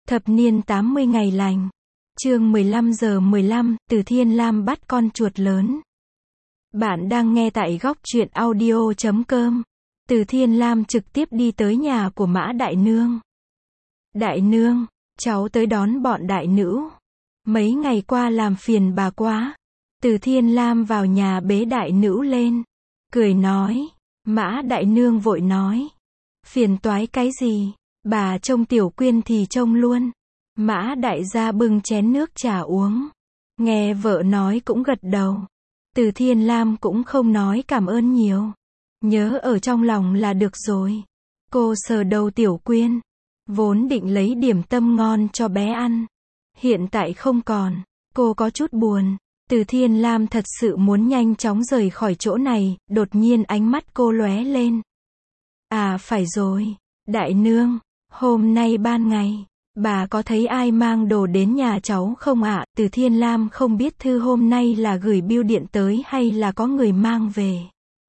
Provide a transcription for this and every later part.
Thập niên 80 ngày lành. Chương 15:15, Từ Thiên Lam bắt con chuột lớn. Bạn đang nghe tại góc truyện audio.com. Từ Thiên Lam trực tiếp đi tới nhà của Mã Đại Nương. Đại Nương, cháu tới đón bọn đại nữ. Mấy ngày qua làm phiền bà quá. Từ Thiên Lam vào nhà bế đại nữ lên. Cười nói. Mã Đại Nương vội nói. Phiền toái cái gì? Bà trông Tiểu Quyên thì trông luôn. Mã Đại gia bưng chén nước trà uống. Nghe vợ nói cũng gật đầu. Từ Thiên Lam cũng không nói cảm ơn nhiều. Nhớ ở trong lòng là được rồi. Cô sờ đầu Tiểu Quyên. Vốn định lấy điểm tâm ngon cho bé ăn. Hiện tại không còn. Cô có chút buồn. Từ Thiên Lam thật sự muốn nhanh chóng rời khỏi chỗ này. Đột nhiên ánh mắt cô lóe lên. À phải rồi. Đại Nương, hôm nay ban ngày, bà có thấy ai mang đồ đến nhà cháu không ạ? Từ Thiên Lam không biết thư hôm nay là gửi bưu điện tới hay là có người mang về.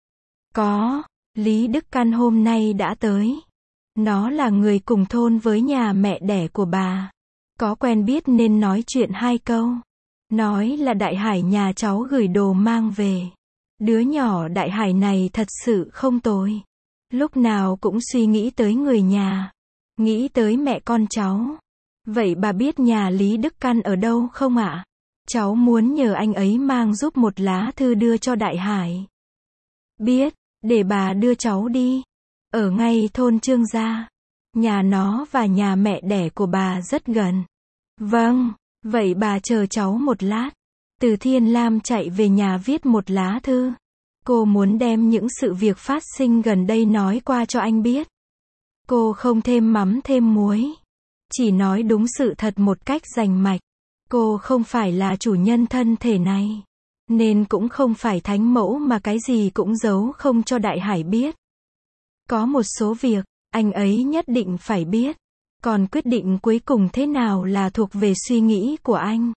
Có, Lý Đức Căn hôm nay đã tới. Nó là người cùng thôn với nhà mẹ đẻ của bà. Có quen biết nên nói chuyện hai câu. Nói là Đại Hải nhà cháu gửi đồ mang về. Đứa nhỏ Đại Hải này thật sự không tồi. Lúc nào cũng suy nghĩ tới người nhà. Nghĩ tới mẹ con cháu. Vậy bà biết nhà Lý Đức Căn ở đâu không ạ? Cháu muốn nhờ anh ấy mang giúp một lá thư đưa cho Đại Hải. Biết, để bà đưa cháu đi. Ở ngay thôn Trương gia. Nhà nó và nhà mẹ đẻ của bà rất gần. Vâng, vậy bà chờ cháu một lát. Từ Thiên Lam chạy về nhà viết một lá thư. Cô muốn đem những sự việc phát sinh gần đây nói qua cho anh biết. Cô không thêm mắm thêm muối. Chỉ nói đúng sự thật một cách rành mạch. Cô không phải là chủ nhân thân thể này. Nên cũng không phải thánh mẫu mà cái gì cũng giấu không cho Đại Hải biết. Có một số việc, anh ấy nhất định phải biết. Còn quyết định cuối cùng thế nào là thuộc về suy nghĩ của anh.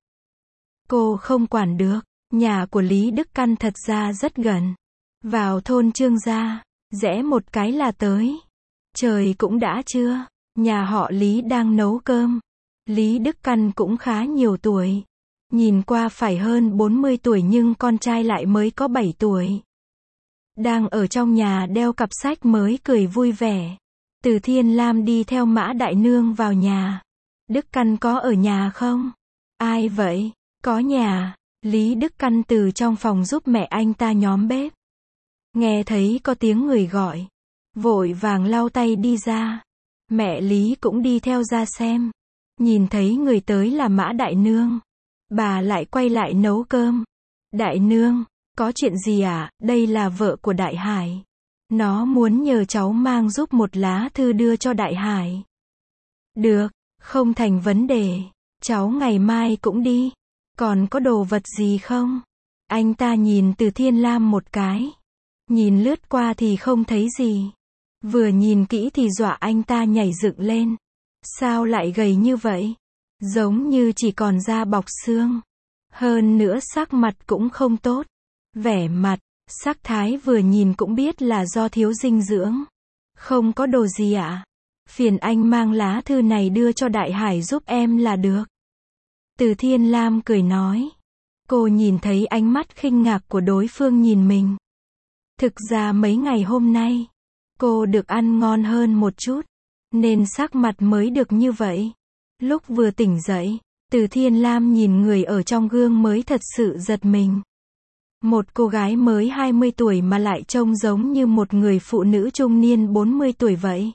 Cô không quản được. Nhà của Lý Đức Căn thật ra rất gần. Vào thôn Trương gia, rẽ một cái là tới. Trời cũng đã trưa. Nhà họ Lý đang nấu cơm. Lý Đức Căn cũng khá nhiều tuổi. Nhìn qua phải hơn 40 tuổi nhưng con trai lại mới có 7 tuổi. Đang ở trong nhà đeo cặp sách mới cười vui vẻ. Từ Thiên Lam đi theo Mã Đại Nương vào nhà. Đức Căn có ở nhà không? Ai vậy? Có nhà. Lý Đức Căn từ trong phòng giúp mẹ anh ta nhóm bếp. Nghe thấy có tiếng người gọi. Vội vàng lau tay đi ra. Mẹ Lý cũng đi theo ra xem. Nhìn thấy người tới là Mã Đại Nương. Bà lại quay lại nấu cơm. Đại Nương, có chuyện gì à? Đây là vợ của Đại Hải. Nó muốn nhờ cháu mang giúp một lá thư đưa cho Đại Hải. Được, không thành vấn đề. Cháu ngày mai cũng đi. Còn có đồ vật gì không? Anh ta nhìn Từ Thiên Lam một cái. Nhìn lướt qua thì không thấy gì. Vừa nhìn kỹ thì dọa anh ta nhảy dựng lên. Sao lại gầy như vậy? Giống như chỉ còn da bọc xương. Hơn nữa sắc mặt cũng không tốt. Vẻ mặt, sắc thái vừa nhìn cũng biết là do thiếu dinh dưỡng. Không có đồ gì ạ? Phiền anh mang lá thư này đưa cho Đại Hải giúp em là được. Từ Thiên Lam cười nói. Cô nhìn thấy ánh mắt khinh ngạc của đối phương nhìn mình. Thực ra mấy ngày hôm nay, cô được ăn ngon hơn một chút, nên sắc mặt mới được như vậy. Lúc vừa tỉnh dậy, Từ Thiên Lam nhìn người ở trong gương mới thật sự giật mình. Một cô gái mới 20 tuổi mà lại trông giống như một người phụ nữ trung niên 40 tuổi vậy.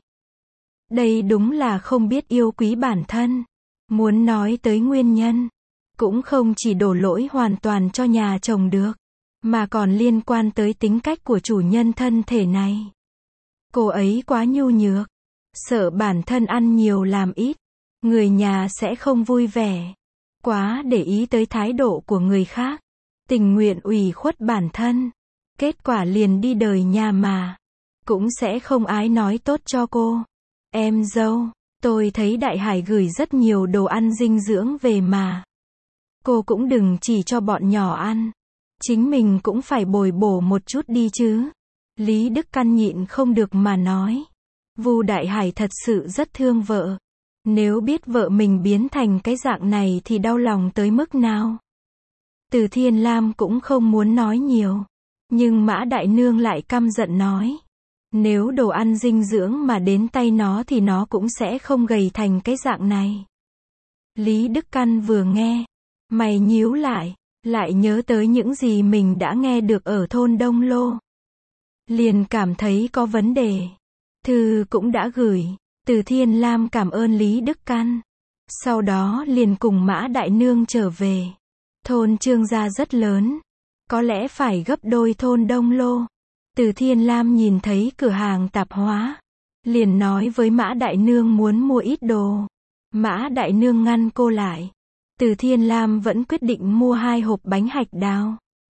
Đây đúng là không biết yêu quý bản thân. Muốn nói tới nguyên nhân, cũng không chỉ đổ lỗi hoàn toàn cho nhà chồng được, mà còn liên quan tới tính cách của chủ nhân thân thể này. Cô ấy quá nhu nhược, sợ bản thân ăn nhiều làm ít, người nhà sẽ không vui vẻ. Quá để ý tới thái độ của người khác, tình nguyện ủy khuất bản thân. Kết quả liền đi đời nhà mà, cũng sẽ không ai nói tốt cho cô. Em dâu, tôi thấy Đại Hải gửi rất nhiều đồ ăn dinh dưỡng về mà. Cô cũng đừng chỉ cho bọn nhỏ ăn. Chính mình cũng phải bồi bổ một chút đi chứ. Lý Đức Căn nhịn không được mà nói. Vu Đại Hải thật sự rất thương vợ. Nếu biết vợ mình biến thành cái dạng này thì đau lòng tới mức nào. Từ Thiên Lam cũng không muốn nói nhiều. Nhưng Mã Đại Nương lại căm giận nói. Nếu đồ ăn dinh dưỡng mà đến tay nó thì nó cũng sẽ không gầy thành cái dạng này. Lý Đức Căn vừa nghe, mày nhíu lại nhớ tới những gì mình đã nghe được ở thôn Đông Lô. Liền cảm thấy có vấn đề. Thư cũng đã gửi. Từ Thiên Lam cảm ơn Lý Đức Căn. Sau đó liền cùng Mã Đại Nương trở về. Thôn Trương gia rất lớn. Có lẽ phải gấp đôi thôn Đông Lô. Từ Thiên Lam nhìn thấy cửa hàng tạp hóa. Liền nói với Mã Đại Nương muốn mua ít đồ. Mã Đại Nương ngăn cô lại. Từ Thiên Lam vẫn quyết định mua 2 hộp bánh hạch đào.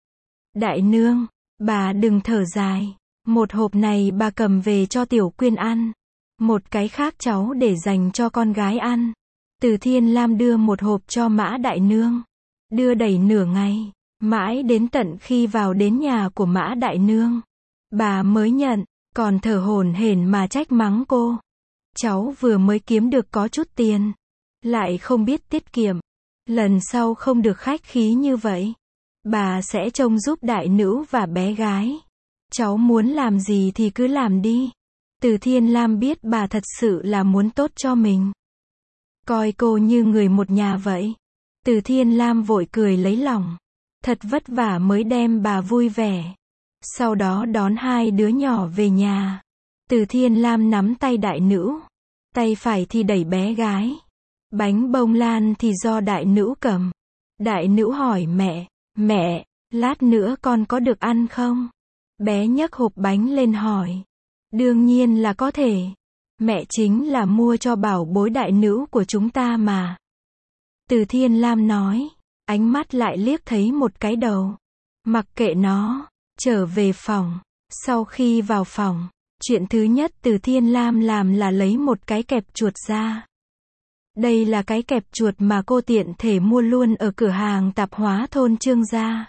Đại Nương, bà đừng thở dài. Một hộp này bà cầm về cho Tiểu Quyên ăn. Một cái khác cháu để dành cho con gái ăn. Từ Thiên Lam đưa một hộp cho Mã Đại Nương. Đưa đầy nửa ngày. Mãi đến tận khi vào đến nhà của Mã Đại Nương. Bà mới nhận, còn thở hổn hển mà trách mắng cô. Cháu vừa mới kiếm được có chút tiền. Lại không biết tiết kiệm. Lần sau không được khách khí như vậy. Bà sẽ trông giúp đại nữ và bé gái. Cháu muốn làm gì thì cứ làm đi. Từ Thiên Lam biết bà thật sự là muốn tốt cho mình. Coi cô như người một nhà vậy. Từ Thiên Lam vội cười lấy lòng. Thật vất vả mới đem bà vui vẻ. Sau đó đón 2 đứa nhỏ về nhà. Từ Thiên Lam nắm tay đại nữ. Tay phải thì đẩy bé gái. Bánh bông lan thì do đại nữ cầm. Đại nữ hỏi mẹ, lát nữa con có được ăn không? Bé nhấc hộp bánh lên hỏi. Đương nhiên là có thể. Mẹ chính là mua cho bảo bối đại nữ của chúng ta mà. Từ Thiên Lam nói. Ánh mắt lại liếc thấy một cái đầu. Mặc kệ nó. Trở về phòng. Sau khi vào phòng, chuyện thứ nhất Từ Thiên Lam làm là lấy một cái kẹp chuột ra. Đây là cái kẹp chuột mà cô tiện thể mua luôn ở cửa hàng tạp hóa thôn Trương gia.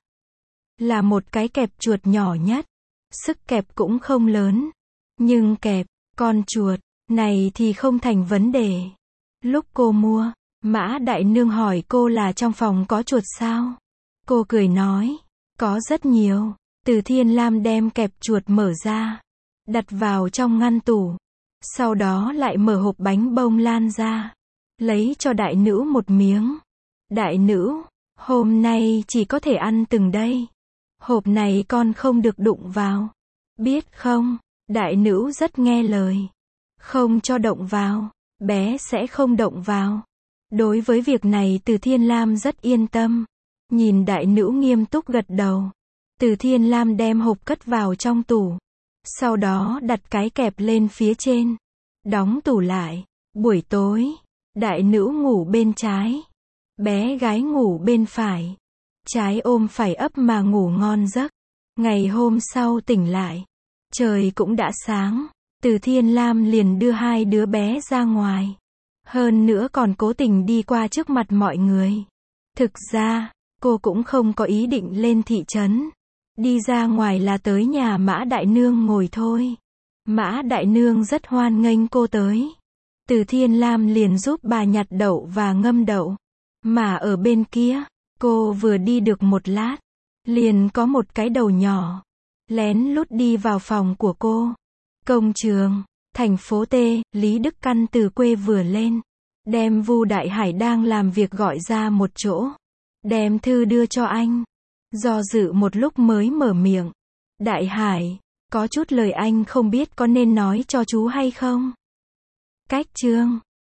Là một cái kẹp chuột nhỏ nhất. Sức kẹp cũng không lớn. Nhưng kẹp con chuột này thì không thành vấn đề. Lúc cô mua, Mã Đại Nương hỏi cô là trong phòng có chuột sao? Cô cười nói, có rất nhiều. Từ Thiên Lam đem kẹp chuột mở ra, đặt vào trong ngăn tủ. Sau đó lại mở hộp bánh bông lan ra, lấy cho đại nữ một miếng. Đại nữ, hôm nay chỉ có thể ăn từng đây. Hộp này con không được đụng vào. Biết không? Đại nữ rất nghe lời. Không cho động vào. Bé sẽ không động vào. Đối với việc này Từ Thiên Lam rất yên tâm. Nhìn đại nữ nghiêm túc gật đầu. Từ Thiên Lam đem hộp cất vào trong tủ. Sau đó đặt cái kẹp lên phía trên. Đóng tủ lại. Buổi tối, đại nữ ngủ bên trái. Bé gái ngủ bên phải. Trái ôm phải ấp mà ngủ ngon giấc. Ngày hôm sau tỉnh lại. Trời cũng đã sáng. Từ Thiên Lam liền đưa 2 đứa bé ra ngoài. Hơn nữa còn cố tình đi qua trước mặt mọi người. Thực ra, cô cũng không có ý định lên thị trấn. Đi ra ngoài là tới nhà Mã Đại Nương ngồi thôi. Mã Đại Nương rất hoan nghênh cô tới. Từ Thiên Lam liền giúp bà nhặt đậu và ngâm đậu. Mà ở bên kia, cô vừa đi được một lát, liền có một cái đầu nhỏ lén lút đi vào phòng của cô. Công trường, thành phố T, Lý Đức Căn từ quê vừa lên, đem Vu Đại Hải đang làm việc gọi ra một chỗ, đem thư đưa cho anh. Do dự một lúc mới mở miệng. Đại Hải, có chút lời anh không biết có nên nói cho chú hay không? Cách chương